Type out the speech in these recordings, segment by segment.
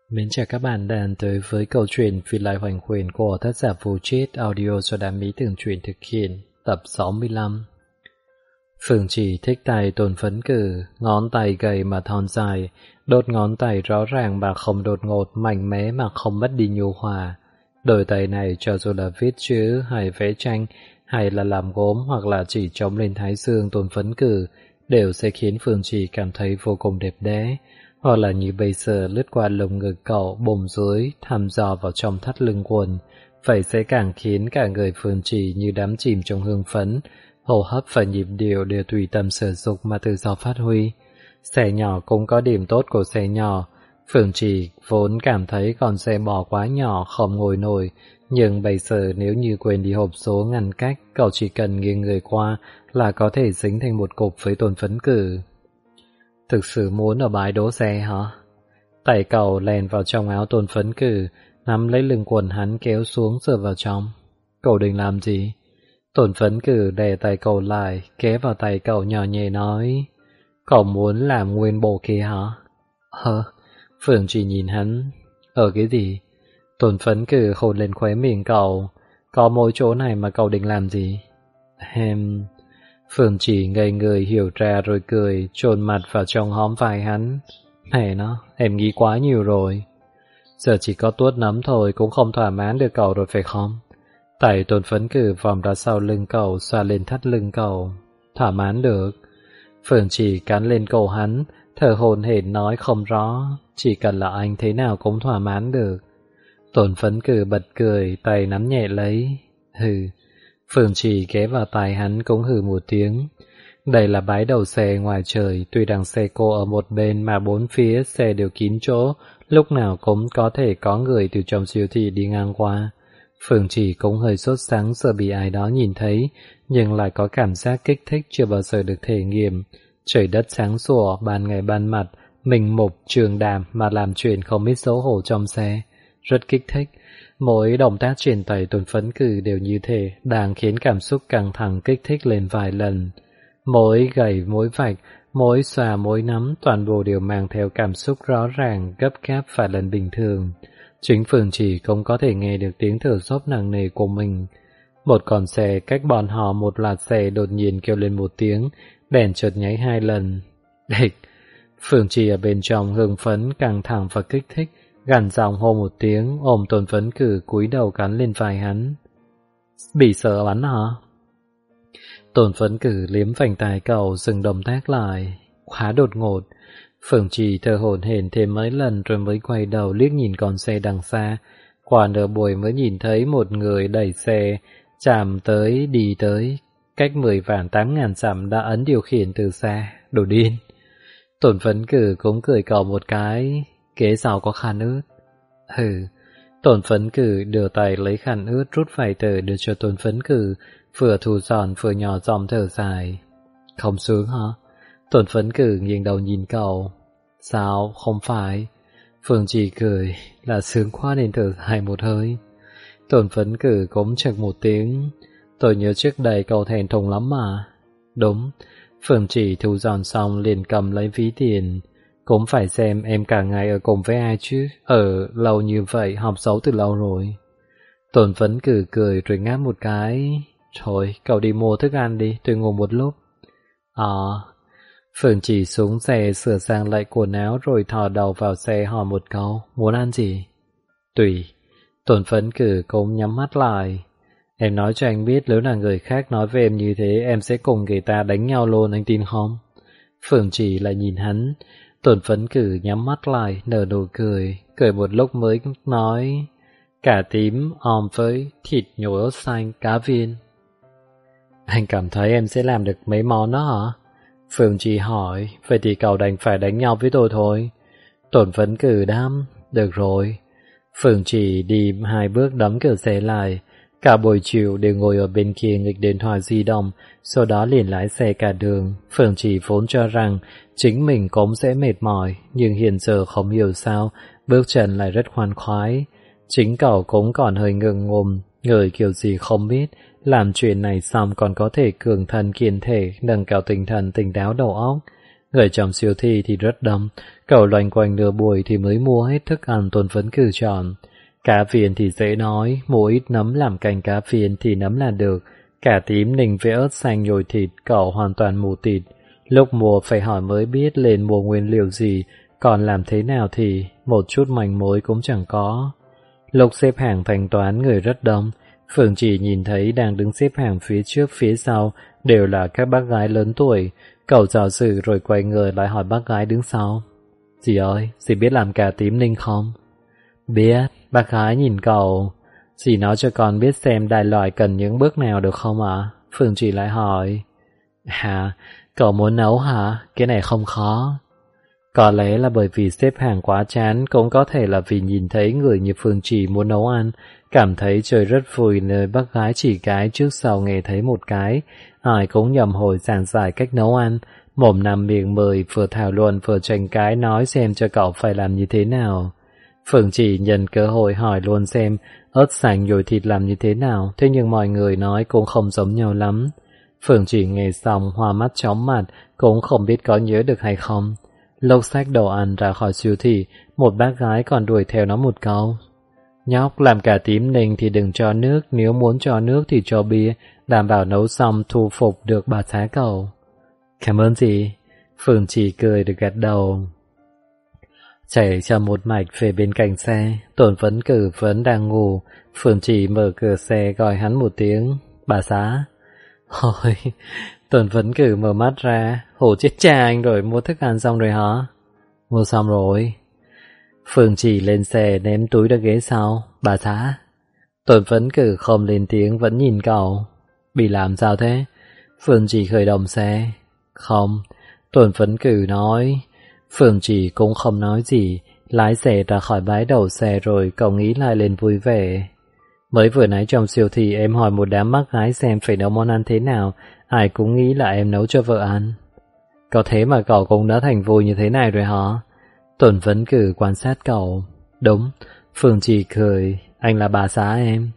Mến chào các bạn đang tới với câu chuyện Phi Lai Hoành Huyền của tác giả Vô Chết audio do Đám Mỹ Tường Truyện thực hiện, tập 65. Phương Chỉ thích tay Tôn Phấn Cử, ngón tay gầy mà thon dài, đốt ngón tay rõ ràng mà không đột ngột, mạnh mẽ mà không mất đi nhu hòa. Đôi tay này cho dù là viết chữ hay vẽ tranh, hay là làm gốm hoặc là chỉ trống lên thái dương Tôn Phấn Cử, đều sẽ khiến Phương Chỉ cảm thấy vô cùng đẹp đẽ. Hoặc là như bây giờ lướt qua lồng ngực cậu bồm dưới thăm dò vào trong thắt lưng quần, vậy sẽ càng khiến cả người Phương Chỉ như đắm chìm trong hương phấn, hô hấp và nhịp điệu đều tùy tâm sở dục mà tự do phát huy. Xe nhỏ cũng có điểm tốt của xe nhỏ. Phương Chỉ vốn cảm thấy con xe bò quá nhỏ không ngồi nổi, nhưng bây giờ nếu như quên đi hộp số ngăn cách, cậu chỉ cần nghiêng người qua là có thể dính thành một cục với Tôn Phấn Cử. Thực sự muốn ở bãi đỗ xe hả? Tay cậu lèn vào trong áo Tôn Phấn Cử, nắm lấy lưng quần hắn kéo xuống dựa vào trong. Cậu định làm gì? Tôn Phấn Cử đè tay cậu lại, ghé vào tay cậu nhỏ nhẹ nói. Cậu muốn làm nguyên bộ kia hả? Phương Chỉ nhìn hắn. Ở cái gì? Tôn Phấn Cử hôn lên khóe miệng cậu. Có mỗi chỗ này mà cậu định làm gì? Phương Chỉ ngây người hiểu ra rồi cười, chôn mặt vào trong hõm vai hắn. Mẹ nó, em nghĩ quá nhiều rồi. Giờ chỉ có tuốt nấm thôi cũng không thỏa mãn được cậu rồi phải không? Tay Tôn Phấn Cử vòng ra sau lưng cậu, xoa lên thắt lưng cậu. Thỏa mãn được. Phương Chỉ cắn lên cổ hắn, thở hổn hển nói không rõ. Chỉ cần là anh thế nào cũng thỏa mãn được. Tôn Phấn Cử bật cười, tay nắm nhẹ lấy. Phương Chỉ ghé vào tai hắn cũng hừ một tiếng. Đây là bãi đậu xe ngoài trời, tuy rằng xe cô ở một bên mà bốn phía xe đều kín chỗ, lúc nào cũng có thể có người từ trong siêu thị đi ngang qua. Phương Chỉ cũng hơi sốt sắng sợ bị ai đó nhìn thấy, nhưng lại có cảm giác kích thích chưa bao giờ được thể nghiệm. Trời đất sáng sủa, ban ngày ban mặt, mình mục, trường đàm mà làm chuyện không biết xấu hổ trong xe. Rất kích thích. Mỗi động tác trên tay Tôn Phấn Cử đều như thế, đang khiến cảm xúc căng thẳng kích thích lên vài lần. Mỗi gảy, mỗi vạch, mỗi xòa, mỗi nắm, toàn bộ đều mang theo cảm xúc rõ ràng, gấp gáp và lần bình thường. Chính Phương Chỉ cũng có thể nghe được tiếng thở dốc nặng nề của mình. Một con xe cách bọn họ một loạt xe đột nhiên kêu lên một tiếng, đèn chợt nháy 2 lần. Địch! Phương Chỉ ở bên trong hưng phấn, căng thẳng và kích thích, gằn giọng hô một tiếng, ôm Tôn Phấn Cử cúi đầu cắn lên vai hắn. Bị sợ bắn hả? Tôn Phấn Cử liếm vành tai cậu, dừng động tác lại. Quá đột ngột. Phương Chỉ thở hổn hển thêm mấy lần rồi mới quay đầu liếc nhìn con xe đằng xa. Qua nửa buổi mới nhìn thấy một người đẩy xe, chạm tới, đi tới. Cách 10 vạn 8.000 dặm đã ấn điều khiển từ xa. Đồ điên. Tôn Phấn Cử cũng cười cậu một cái. Kế sau có khăn ướt. Tôn Phấn Cử đưa tay lấy khăn ướt rút vài tờ đưa cho Tôn Phấn Cử, vừa thu giòn vừa nhỏ giọng thở dài. Không sướng hả? Tôn Phấn Cử nghiêng đầu nhìn cậu. Sao? Không phải. Phương Chỉ cười, là sướng quá nên thở dài một hơi. Tôn Phấn Cử cũng chật một tiếng. Tôi nhớ trước đây cậu thèm thùng lắm mà. Đúng. Phương Chỉ thu giòn xong liền cầm lấy ví tiền. Cũng phải xem em cả ngày ở cùng với ai chứ. Ở lâu như vậy học xấu từ lâu rồi. Tôn Phấn Cử cười rồi ngáp một cái. Thôi cậu đi mua thức ăn đi, tôi ngủ một lúc. Phương Chỉ xuống xe sửa sang lại quần áo rồi thò đầu vào xe hỏi một câu. Muốn ăn gì? Tùy. Tôn Phấn Cử cũng nhắm mắt lại. Em nói cho anh biết nếu là người khác nói về em như thế em sẽ cùng người ta đánh nhau luôn, anh tin không? Phương Chỉ lại nhìn hắn. Tôn Phấn Cử nhắm mắt lại, nở nụ cười, cười một lúc mới nói, cà tím om với thịt nhồi ớt xanh, cá viên. Anh cảm thấy em sẽ làm được mấy món đó hả? Phương Chỉ hỏi, vậy thì cậu đành phải đánh nhau với tôi thôi. Tôn Phấn Cử đáp, được rồi. Phương Chỉ đi 2 bước đóng cửa xe lại, cả buổi chiều đều ngồi ở bên kia nghịch điện thoại di động, sau đó liền lái xe cả đường. Phương Chỉ vốn cho rằng chính mình cũng sẽ mệt mỏi, nhưng hiện giờ không hiểu sao, bước chân lại rất khoan khoái. Chính cậu cũng còn hơi ngượng ngùng, người kiểu gì không biết, làm chuyện này xong còn có thể cường thân kiên thể, nâng cao tinh thần tỉnh táo đầu óc. Người trong siêu thị thì rất đông, Cậu loanh quanh nửa buổi thì mới mua hết thức ăn Tôn Phấn Cử chọn. Cá phiền thì dễ nói, mua ít nấm làm canh cá phiền thì nấm là được. Cà tím ninh với ớt xanh nhồi thịt, cậu hoàn toàn mù tịt. Lúc mua phải hỏi mới biết lên mua nguyên liệu gì, còn làm thế nào thì một chút manh mối cũng chẳng có. Lúc xếp hàng thanh toán người rất đông, Phương chỉ nhìn thấy đang đứng xếp hàng phía trước phía sau đều là các bác gái lớn tuổi. Cậu dò dự rồi quay người lại hỏi bác gái đứng sau. Dì ơi, dì biết làm cà tím ninh không? Biết, bác gái nhìn cậu. Dì nói cho con biết xem đại loại cần những bước nào được không ạ? Phương chỉ lại hỏi. Hả? Cậu muốn nấu hả? Cái này không khó. Có lẽ là bởi vì xếp hàng quá chán, cũng có thể là vì nhìn thấy người như Phương Chỉ muốn nấu ăn, cảm thấy trời rất vui nơi bác gái chỉ cái trước sau nghe thấy một cái. Ai cũng nhầm hồi giảng giải cách nấu ăn, mồm nằm miệng mười, vừa thảo luận vừa tranh cái nói xem cho cậu phải làm như thế nào. Phương Chỉ nhân cơ hội hỏi luôn xem ớt xanh nhồi thịt làm như thế nào, thế nhưng mọi người nói cũng không giống nhau lắm. Phương Chỉ nghe xong hoa mắt chóng mặt, cũng không biết có nhớ được hay không. Lúc xách đồ ăn ra khỏi siêu thị, một bác gái còn đuổi theo nó một câu. Nhóc, làm cà tím ninh thì đừng cho nước, nếu muốn cho nước thì cho bia, đảm bảo nấu xong thu phục được bà xã cậu. Cảm ơn chị. Phương Chỉ cười được gật đầu. Chạy cho một mạch về bên cạnh xe, Tôn Phấn Cử vẫn đang ngủ. Phương Chỉ mở cửa xe gọi hắn một tiếng. Bà xã. Ôi, Tôn Phấn Cử mở mắt ra. Hổ chết cha anh rồi, mua thức ăn xong rồi hả? Mua xong rồi. Phương Chỉ lên xe ném túi ra ghế sau. Bà xã. Tôn Phấn Cử không lên tiếng vẫn nhìn cậu. Bị làm sao thế? Phương Chỉ khởi động xe. Không. Tôn Phấn Cử nói. Phương Chỉ cũng không nói gì, lái xe ra khỏi bãi đậu xe rồi cậu nghĩ lại lên vui vẻ. Mới vừa nãy trong siêu thị em hỏi một đám bác gái xem phải nấu món ăn thế nào, ai cũng nghĩ là em nấu cho vợ ăn. Có thế mà cậu cũng đã thành vui như thế này rồi hả? Tôn Phấn Cử quan sát cậu. Đúng, Phương Chỉ cười, anh là bà xã em.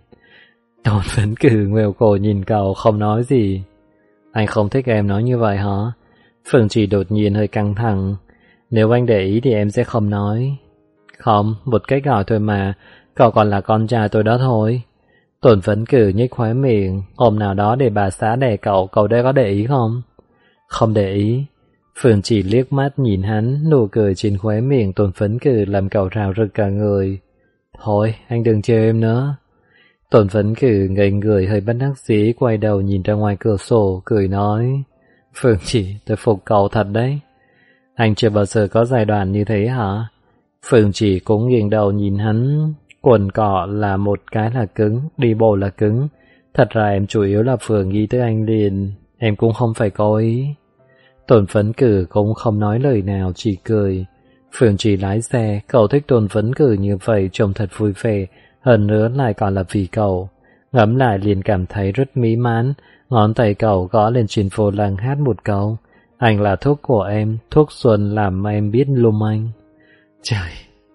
Tôn Phấn Cử ngoèo cổ nhìn cậu không nói gì. Anh không thích em nói như vậy hả? Phương Chỉ đột nhiên hơi căng thẳng. Nếu anh để ý thì em sẽ không nói. Không, một cách gọi thôi mà, cậu còn là con trai tôi đó thôi. Tôn Phấn Cử nhếch khóe miệng, hôm nào đó để bà xã đẻ cậu đây có để ý không? Không để ý. Phương Chỉ liếc mắt nhìn hắn, nụ cười trên khóe miệng Tôn Phấn Cử làm cậu rào rực cả người. Thôi, anh đừng trêu em nữa. Tôn Phấn Cử ngây người hơi bất đắc dĩ quay đầu nhìn ra ngoài cửa sổ, cười nói. Phương Chỉ, tôi phục cậu thật đấy. Anh chưa bao giờ có giai đoạn như thế hả? Phương Chỉ cũng nghiêng đầu nhìn hắn. Quần cọ là một cái là cứng, đi bộ là cứng. Thật ra em chủ yếu là vừa nghĩ tới anh liền. Em cũng không phải có ý. Tôn Phấn Cử cũng không nói lời nào, chỉ cười. Phương Chỉ lái xe, cậu thích Tôn Phấn Cử như vậy trông thật vui vẻ, hơn nữa lại còn là vì cậu. Ngẫm lại liền cảm thấy rất mỹ mãn, ngón tay cậu gõ lên trên vô lăng hát một câu. Anh là thuốc của em, thuốc xuân làm em biết lum anh. Trời!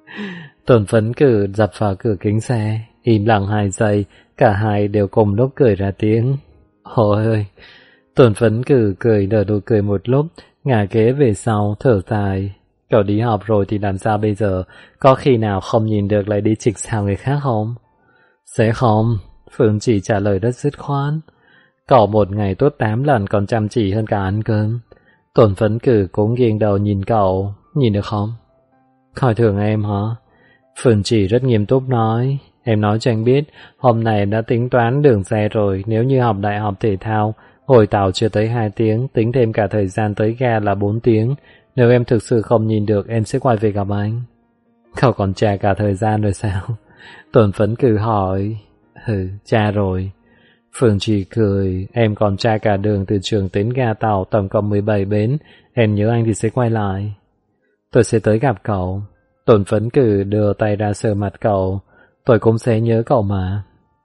Tôn Phấn Cử dập vào cửa kính xe, im lặng 2 giây, cả hai đều cùng lúc cười ra tiếng. Ôi ơi! Tôn Phấn Cử cười nở nụ cười một lúc, ngả ghế về sau, thở dài. Cậu đi học rồi thì làm sao bây giờ? Có khi nào không nhìn được lại đi chịch xào người khác không? Sẽ không, Phương Chỉ trả lời rất dứt khoát. Cậu một ngày tốt 8 lần còn chăm chỉ hơn cả ăn cơm. Tôn Phấn Cử cũng nghiêng đầu nhìn cậu, nhìn được không? Coi thường em hả? Phương Chỉ rất nghiêm túc nói. Em nói cho anh biết, hôm nay em đã tính toán đường xe rồi, nếu như học đại học thể thao, ngồi tàu chưa tới 2 tiếng, tính thêm cả thời gian tới ga là 4 tiếng. Nếu em thực sự không nhìn được, em sẽ quay về gặp anh. Cậu còn tra cả thời gian rồi sao? Tôn Phấn Cử hỏi. Tra rồi. Phương Chỉ cười, em còn tra cả đường từ trường đến ga tàu tổng cộng 17 bến, em nhớ anh thì sẽ quay lại. Tôi sẽ tới gặp cậu. Tôn Phấn Cử đưa tay ra sờ mặt cậu, tôi cũng sẽ nhớ cậu mà.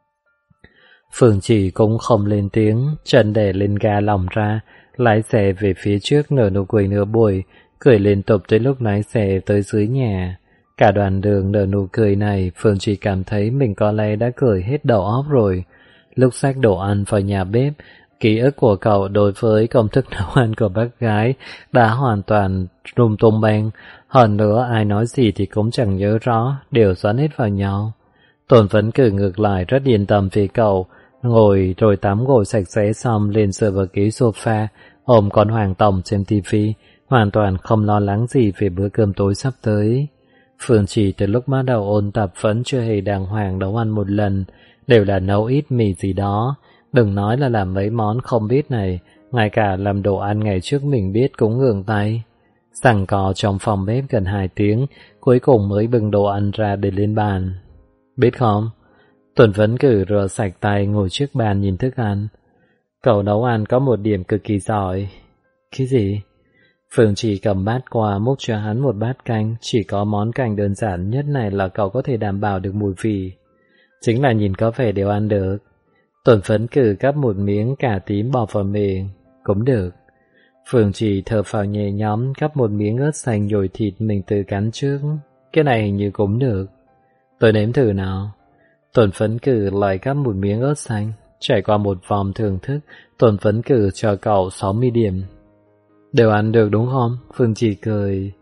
Phương Chỉ cũng không lên tiếng, chân để lên ga lỏng ra, lái xe về phía trước nở nụ cười nửa buổi, cười liên tục tới lúc lái xe tới dưới nhà. Cả đoạn đường nở nụ cười này, Phương Chỉ cảm thấy mình có lẽ đã cười hết đầu óc rồi. Lúc xách đồ ăn vào nhà bếp, ký ức của cậu đối với công thức nấu ăn của bác gái đã hoàn toàn rung tung beng. Hơn nữa ai nói gì thì cũng chẳng nhớ rõ, đều xoắn hết vào nhau. Tôn Phấn Cử ngược lại rất yên tâm vì cậu, ngồi rồi tắm gội sạch sẽ xong lên dựa vào ghế sofa, ôm con Hoàng Tổng xem tivi, hoàn toàn không lo lắng gì về bữa cơm tối sắp tới. Phương Chỉ từ lúc bắt đầu ôn tập vẫn chưa hề đàng hoàng nấu ăn một lần, đều là nấu ít mì gì đó. Đừng nói là làm mấy món không biết này, ngay cả làm đồ ăn ngày trước mình biết cũng ngượng tay. Giằng co trong phòng bếp gần 2 tiếng, cuối cùng mới bưng đồ ăn ra để lên bàn. Biết không? Tuần Vấn Cử rửa sạch tay ngồi trước bàn nhìn thức ăn. Cậu nấu ăn có một điểm cực kỳ giỏi. Cái gì? Phương Chỉ cầm bát qua múc cho hắn một bát canh, chỉ có món canh đơn giản nhất này là cậu có thể đảm bảo được mùi vị. Chính là nhìn có vẻ đều ăn được. Tuần Vấn Cử cắp một miếng cà tím bỏ vào miệng. Cũng được. Phương Chỉ thở phào nhẹ nhõm cắp một miếng ớt xanh nhồi thịt mình tự cắn trước. Cái này hình như cũng được. Tôi nếm thử nào. Tuần Vấn Cử lại cắp một miếng ớt xanh. Trải qua một vòng thưởng thức, Tuần Vấn Cử cho cậu 60 điểm. Đều ăn được đúng không? Phương Chỉ cười.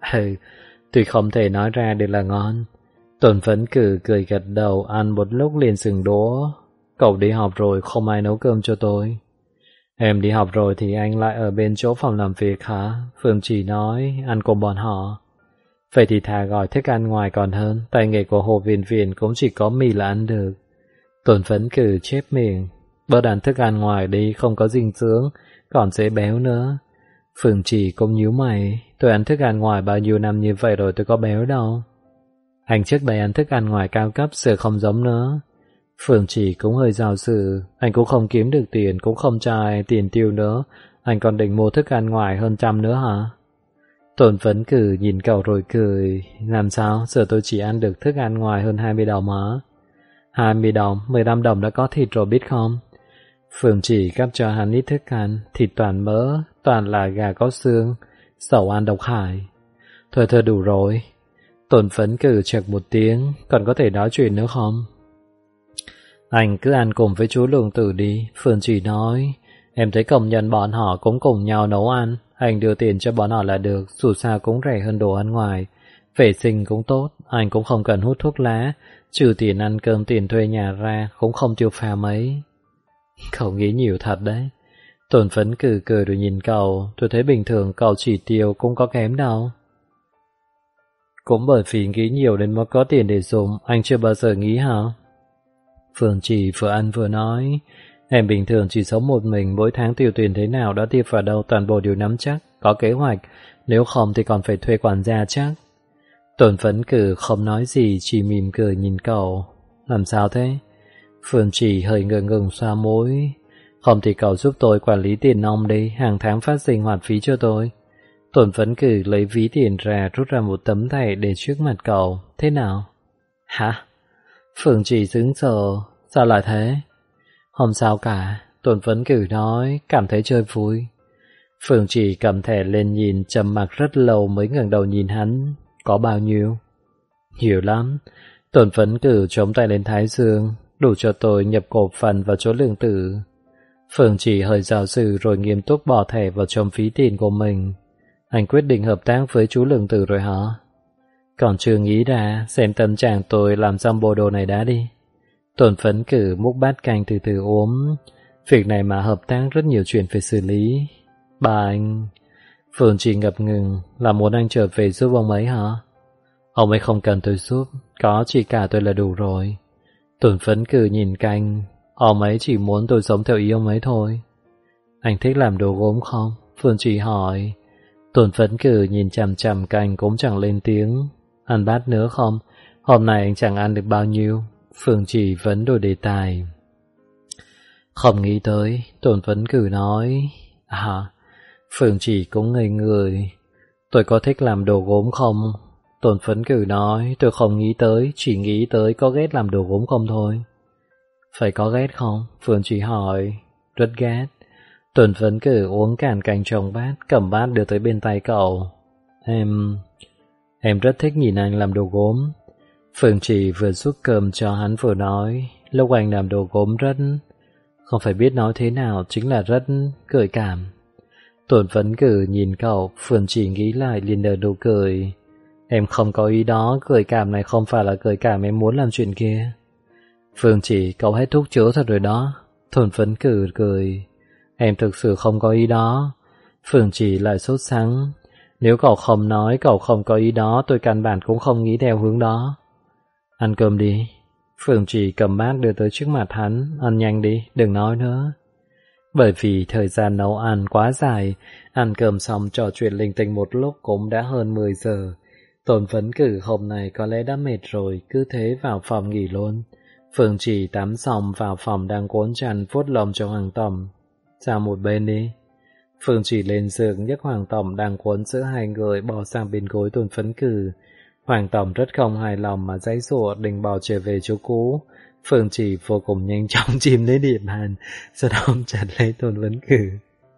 Tuy không thể nói ra được là ngon. Tuần Vấn Cử cười gật đầu, ăn một lúc liền sừng đũa. Cậu đi học rồi không ai nấu cơm cho tôi. Em đi học rồi thì anh lại ở bên chỗ phòng làm việc hả? Phương Chỉ nói, ăn cùng bọn họ. Vậy thì thà gọi thức ăn ngoài còn hơn, tay nghề của Hồ Viền Viền cũng chỉ có mì là ăn được. Tuần Vấn Cử chép miệng, bớt ăn thức ăn ngoài đi, không có dinh dưỡng, còn dễ béo nữa. Phương Chỉ cũng nhíu mày, tôi ăn thức ăn ngoài bao nhiêu năm như vậy rồi tôi có béo đâu. Anh trước đây ăn thức ăn ngoài cao cấp giờ không giống nữa. Phương Chỉ cũng hơi giàu sự, anh cũng không kiếm được tiền, cũng không cho ai tiền tiêu nữa, anh còn định mua thức ăn ngoài hơn 100 nữa hả? Tôn Vấn Cử nhìn cậu rồi cười, làm sao, giờ tôi chỉ ăn được thức ăn ngoài hơn 20 đồng hả? 20 đồng, 15 đồng đã có thịt rồi biết không? Phương Chỉ cắp cho hắn ít thức ăn, thịt toàn mỡ, toàn là gà có xương, dầu ăn độc hại. Thôi đủ rồi. Tôn Vấn Cử chật một tiếng, còn có thể nói chuyện nữa không? Anh cứ ăn cùng với chú Lương Tử đi, Phương Chỉ nói. Em thấy công nhân bọn họ cũng cùng nhau nấu ăn, anh đưa tiền cho bọn họ là được, dù sao cũng rẻ hơn đồ ăn ngoài. Vệ sinh cũng tốt, anh cũng không cần hút thuốc lá, trừ tiền ăn cơm tiền thuê nhà ra cũng không tiêu pha mấy. Cậu nghĩ nhiều thật đấy. Tôn Vấn Cử cười rồi nhìn cậu, tôi thấy bình thường cậu chỉ tiêu cũng có kém đâu. Cũng bởi vì nghĩ nhiều nên mới có tiền để dùng, anh chưa bao giờ nghĩ hả? Phương Chỉ vừa ăn vừa nói, em bình thường chỉ sống một mình, mỗi tháng tiêu tiền thế nào đó tiêu vào đâu toàn bộ đều nắm chắc, có kế hoạch, nếu không thì còn phải thuê quản gia chắc. Tôn Vấn Cử không nói gì, chỉ mỉm cười nhìn cậu. Làm sao thế? Phương Chỉ hơi ngượng ngùng xoa mũi. Không thì cậu giúp tôi quản lý tiền nong đi, hàng tháng phát sinh hoạt phí cho tôi. Tôn Vấn Cử lấy ví tiền ra, rút ra một tấm thẻ để trước mặt cậu. Thế nào? Hả? Phương Chỉ sững sờ. Sao lại thế? Không sao cả, Tôn Vấn Cử nói, cảm thấy chơi vui. Phương Chỉ cầm thẻ lên nhìn, trầm mặc rất lâu mới ngẩng đầu nhìn hắn. Có bao nhiêu? Nhiều lắm. Tôn Vấn Cử chống tay lên thái dương, đủ cho tôi nhập cổ phần vào chỗ Lương Tử. Phương Chỉ hơi dào dự rồi nghiêm túc bỏ thẻ vào trong ví tiền của mình. Anh quyết định hợp tác với chú Lương Tử rồi hả? Còn chưa nghĩ ra, xem tâm trạng tôi làm xong bộ đồ này đã đi. Tôn Vấn Cử múc bát canh từ từ uống. Việc này mà hợp tác rất nhiều chuyện phải xử lý. Bà anh... Phương Chỉ ngập ngừng, là muốn anh trở về giúp ông ấy hả? Ông ấy không cần tôi giúp, có chỉ cả tôi là đủ rồi. Tôn Vấn Cử nhìn canh, ông ấy chỉ muốn tôi sống theo ý ông ấy thôi. Anh thích làm đồ gốm không? Phương Chỉ hỏi. Tôn Vấn Cử nhìn chằm chằm canh cũng chẳng lên tiếng. Ăn bát nữa không? Hôm nay anh chẳng ăn được bao nhiêu. Phương Chỉ vẫn đổi đề tài. Không nghĩ tới, Tôn Vấn Cử nói. Phương Chỉ cũng ngây người. Tôi có thích làm đồ gốm không? Tôn Vấn Cử nói, tôi không nghĩ tới, chỉ nghĩ tới có ghét làm đồ gốm không thôi. Phải có ghét không? Phương Chỉ hỏi. Rất ghét. Tôn Vấn Cử uống cạn canh trong bát, cầm bát đưa tới bên tay cậu. Em rất thích nhìn anh làm đồ gốm. Phương Chỉ vừa xúc cơm cho hắn vừa nói, lúc anh làm đồ gốm rất... Không phải biết nói thế nào, chính là rất gợi cảm. Tôn Vấn Cử nhìn cậu, Phương Chỉ nghĩ lại liền nở nụ cười. Em không có ý đó, gợi cảm này không phải là gợi cảm em muốn làm chuyện kia. Phương Chỉ, cậu hết thuốc chữa thật rồi đó. Tôn Phấn Cử cười. Em thực sự không có ý đó. Phương Chỉ lại sốt sắng. Nếu cậu không nói cậu không có ý đó, tôi căn bản cũng không nghĩ theo hướng đó. Ăn cơm đi. Phương Chỉ cầm bát đưa tới trước mặt hắn. Ăn nhanh đi, đừng nói nữa. Bởi vì thời gian nấu ăn quá dài, ăn cơm xong trò chuyện linh tinh một lúc cũng đã hơn 10 giờ. Tôn Phấn Cử hôm nay có lẽ đã mệt rồi, cứ thế vào phòng nghỉ luôn. Phương Chỉ tắm xong vào phòng đang cuốn chăn vuốt lông cho Hoàng Tổng. Sang một bên đi. Phương Chỉ lên giường nhấc Hoàng Tổng đang cuốn giữa hai người bò sang bên gối Tôn Phấn Cử. Hoàng Tổng rất không hài lòng mà giãy giụa định bò trở về chỗ cũ. Phương Chỉ vô cùng nhanh chóng chìm lấy địa bàn, sau đó ôm chặt lấy Tôn Phấn Cử.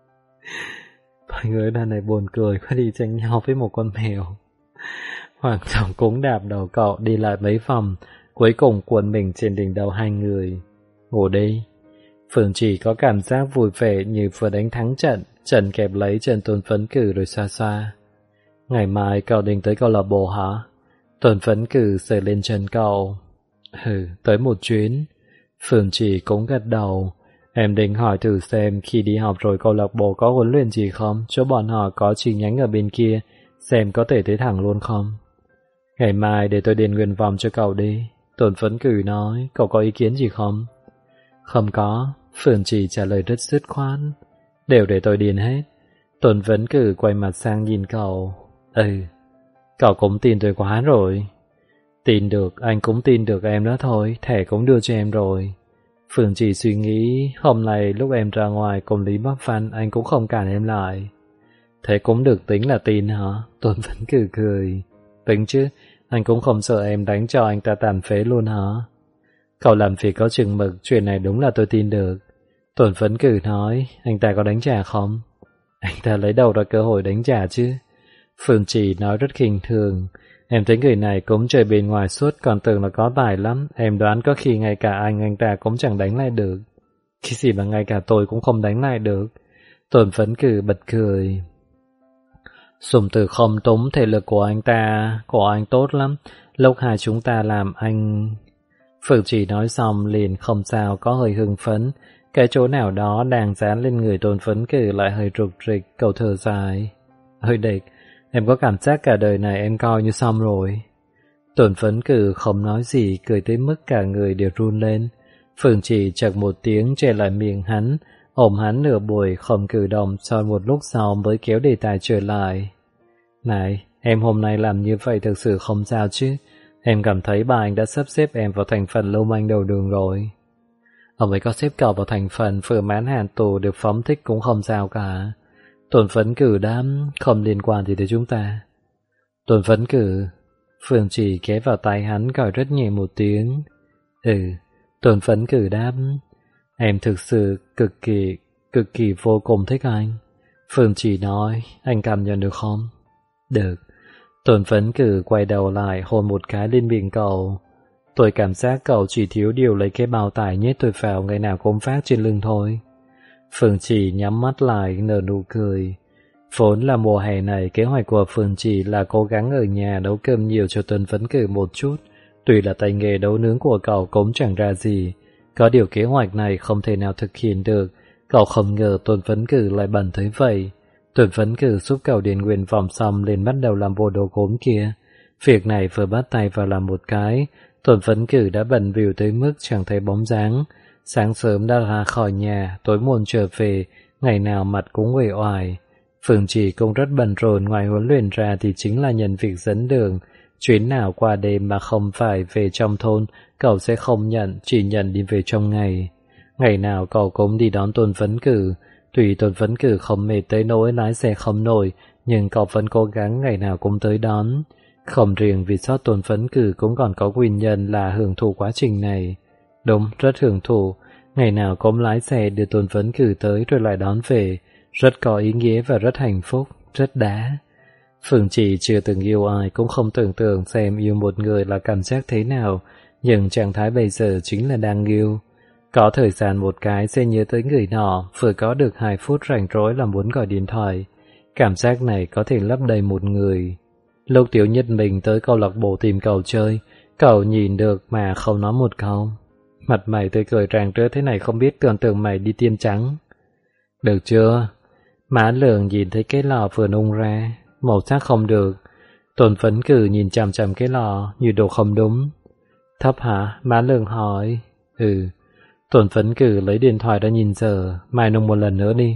Mọi người đàn này buồn cười quá đi, tranh nhau với một con mèo. Hoàng Tổng cũng đạp đầu cậu đi lại mấy vòng, cuối cùng cuộn mình trên đỉnh đầu hai người. Ngủ đi. Phương Chỉ có cảm giác vui vẻ như vừa đánh thắng trận, Trần kẹp lấy chân Tôn Phấn Cử rồi xoa xoa. Ngày mai cậu định tới câu lạc bộ hả? Tôn Phấn Cử sờ lên chân cậu. Tới một chuyến. Phương Chỉ cũng gật đầu. Em định hỏi thử xem khi đi học rồi câu lạc bộ có huấn luyện gì không, chỗ bọn họ có chi nhánh ở bên kia, xem có thể tới thẳng luôn không. Ngày mai để tôi điền nguyện vọng cho cậu đi. Tôn Phấn Cử nói. Cậu có ý kiến gì không? Không có. Phương Chỉ trả lời rất dứt khoát. Đều để tôi điền hết. Tôn Phấn Cử quay mặt sang nhìn cậu. Cậu cũng tin tôi quá rồi. Tin được, anh cũng tin được em đó thôi. Thẻ cũng đưa cho em rồi. Phương Chỉ suy nghĩ, hôm nay lúc em ra ngoài cùng Lý Bắc Văn, anh cũng không cản em lại. Thế cũng được tính là tin hả? Tôn Phấn Cử cười. Tính chứ, anh cũng không sợ em đánh cho anh ta tàn phế luôn hả? Cậu làm việc có chừng mực, chuyện này đúng là tôi tin được. Tôn Phấn Cử nói. Anh ta có đánh trả không? Anh ta lấy đâu ra cơ hội đánh trả chứ? Phương Chỉ nói rất khinh thường. Em thấy người này cũng chơi bên ngoài suốt, còn tưởng là có tài lắm. Em đoán có khi ngay cả anh ta cũng chẳng đánh lại được. Cái gì mà ngay cả tôi cũng không đánh lại được? Tôn Phấn Cử bật cười. Dùng từ không túng, thể lực của anh tốt lắm. Lúc hai chúng ta làm anh... Phương Chỉ nói xong liền không sao có hơi hưng phấn. Cái chỗ nào đó đang dán lên người Tôn Phấn Cử lại hơi rục rịch, cậu thở dài. Hơi địch, em có cảm giác cả đời này em coi như xong rồi. Tôn Phấn Cử không nói gì, cười tới mức cả người đều run lên. Phương Chỉ chật một tiếng che lại miệng hắn, ôm hắn nửa buổi không cử động, sau một lúc sau mới kéo đề tài trở lại. Này, em hôm nay làm như vậy thực sự không sao chứ? Em cảm thấy bà anh đã sắp xếp em vào thành phần lưu manh đầu đường rồi. Ông ấy có xếp cậu vào thành phần vừa mãn hạn tù được phóng thích cũng không sao cả. Tôn Phấn Cử đám không liên quan gì tới chúng ta. Tôn Phấn Cử. Phương Chỉ ghé vào tai hắn gọi rất nhẹ một tiếng. Tôn Phấn Cử đáp. Em thực sự cực kỳ vô cùng thích anh. Phương Chỉ nói. Anh cảm nhận được không? Được. Tôn Phấn Cử quay đầu lại hôn một cái lên miệng cậu. Tôi cảm giác cậu chỉ thiếu điều lấy cái bao tải nhét tôi vào ngày nào cũng phát trên lưng thôi. Phương Chỉ nhắm mắt lại nở nụ cười. Vốn là mùa hè này, kế hoạch của Phương Chỉ là cố gắng ở nhà nấu cơm nhiều cho Tôn Phấn Cử một chút. Tuy là tay nghề nấu nướng của cậu cũng chẳng ra gì, có điều kế hoạch này không thể nào thực hiện được. Cậu không ngờ Tôn Phấn Cử lại bận tới vậy. Tôn Phấn Cử giúp cậu điền nguyện vọng xong liền bắt đầu làm bộ đồ gốm kia. Việc này vừa bắt tay vào làm một cái, Tôn Phấn Cử đã bận bịu tới mức chẳng thấy bóng dáng. Sáng sớm đã ra khỏi nhà, tối muộn trở về, ngày nào mặt cũng uể oải. Phương Chỉ cũng rất bận rộn, ngoài huấn luyện ra thì chính là nhận việc dẫn đường. Chuyến nào qua đêm mà không phải về trong thôn, cậu sẽ không nhận, chỉ nhận đi về trong ngày. Ngày nào cậu cũng đi đón Tôn Phấn Cử. Tuy Tôn Phấn Cử không mệt tới nỗi lái xe không nổi, nhưng cậu vẫn cố gắng ngày nào cũng tới đón. Không riêng vì sót Tôn Phấn Cử cũng còn có nguyên nhân là hưởng thụ quá trình này. Đúng, rất hưởng thụ. Ngày nào cũng lái xe đưa Tôn Phấn Cử tới rồi lại đón về. Rất có ý nghĩa và rất hạnh phúc, rất đã. Phương Chỉ chưa từng yêu ai, cũng không tưởng tượng xem yêu một người là cảm giác thế nào, nhưng trạng thái bây giờ chính là đang yêu. Có thời gian một cái sẽ nhớ tới người nọ, vừa có được 2 phút rảnh rỗi là muốn gọi điện thoại. Cảm giác này có thể lấp đầy một người. Lúc Tiểu Nhất mình tới câu lạc bộ tìm cậu chơi, cậu nhìn được mà không nói một câu. Mặt mày tươi cười rạng rỡ thế này không biết còn tưởng mày đi tiêm trắng. Được chưa? Má Lượng nhìn thấy cái lò vừa nung ra, màu sắc không được. Tôn Phấn Cử nhìn chằm chằm cái lò như đồ không đúng. Thấp hả? Má Lượng hỏi. Ừ. Tôn Phấn Cử lấy điện thoại ra nhìn giờ, mai nung một lần nữa đi.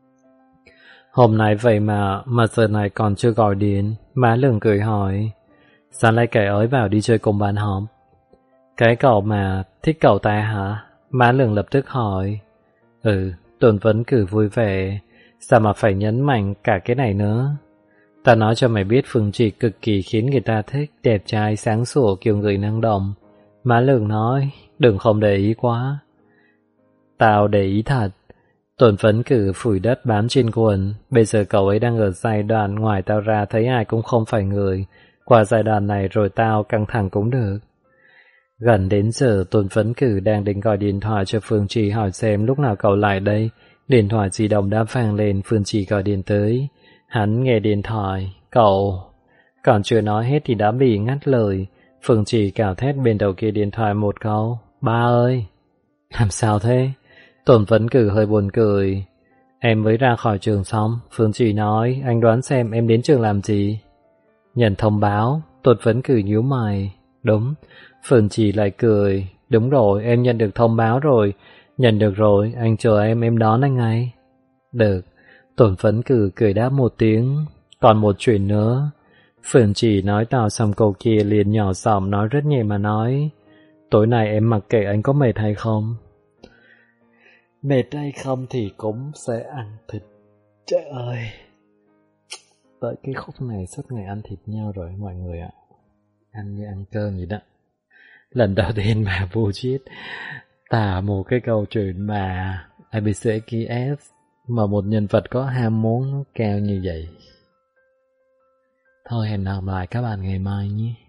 Hôm nay vậy mà giờ này còn chưa gọi điện. Má Lượng cười hỏi. Sao lại kẻ ới vào đi chơi cùng bạn họp? Cái cậu mà thích cậu ta hả? Má Lượng lập tức hỏi. Ừ. Tôn Phấn Cử vui vẻ. Sao mà phải nhấn mạnh cả cái này nữa? Ta nói cho mày biết Phương Trì cực kỳ khiến người ta thích, đẹp trai, sáng sủa, kiểu người năng động. Má Lượng nói, đừng không để ý quá. Tao để ý thật. Tôn Phấn Cử phủi đất bám trên quần. Bây giờ cậu ấy đang ở giai đoạn ngoài tao ra thấy ai cũng không phải người. Qua giai đoạn này rồi tao căng thẳng cũng được. Gần đến giờ Tôn Phấn Cử đang định gọi điện thoại cho Phương Trì hỏi xem lúc nào cậu lại đây. Điện thoại di động đã vang lên, Phương Trì gọi điện tới. Hắn nghe điện thoại. Cậu... Còn chưa nói hết thì đã bị ngắt lời. Phương Trì cào thét bên đầu kia điện thoại một câu. Ba ơi! Làm sao thế? Tôn Phấn Cử hơi buồn cười. Em mới ra khỏi trường xong. Phương Trì nói, anh đoán xem em đến trường làm gì? Nhận thông báo. Tôn Phấn Cử nhíu mày. Đúng. Phương Trì lại cười. Đúng rồi, em nhận được thông báo rồi. Nhận được rồi, anh chờ em đón anh ngay. Được. Tôn Phấn Cử cười đáp một tiếng. Còn một chuyện nữa. Phương Trì nói tao xong câu kia liền nhỏ giọng nói rất nhẹ mà nói. Tối nay em mặc kệ anh có mệt hay không. Mệt hay không thì cũng sẽ ăn thịt. Trời ơi. Tới cái khúc này suốt ngày ăn thịt nhau rồi mọi người ạ. Ăn như ăn cơm vậy đó. Lần đầu tiên mà bullshit tả một cái câu chuyện mà ABCDEF mà một nhân vật có ham muốn cao như vậy. Thôi hẹn gặp lại các bạn ngày mai nhé.